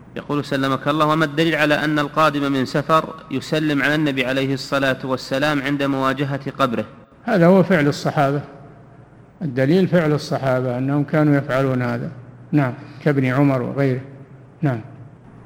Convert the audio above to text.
يقول سلمك الله: وما الدليل على أن القادم من سفر يسلم على النبي عليه الصلاة والسلام عند مواجهة قبره؟ هذا هو فعل الصحابة، الدليل فعل الصحابة أنهم كانوا يفعلون هذا. نعم، كابن عمر وغيره. نعم.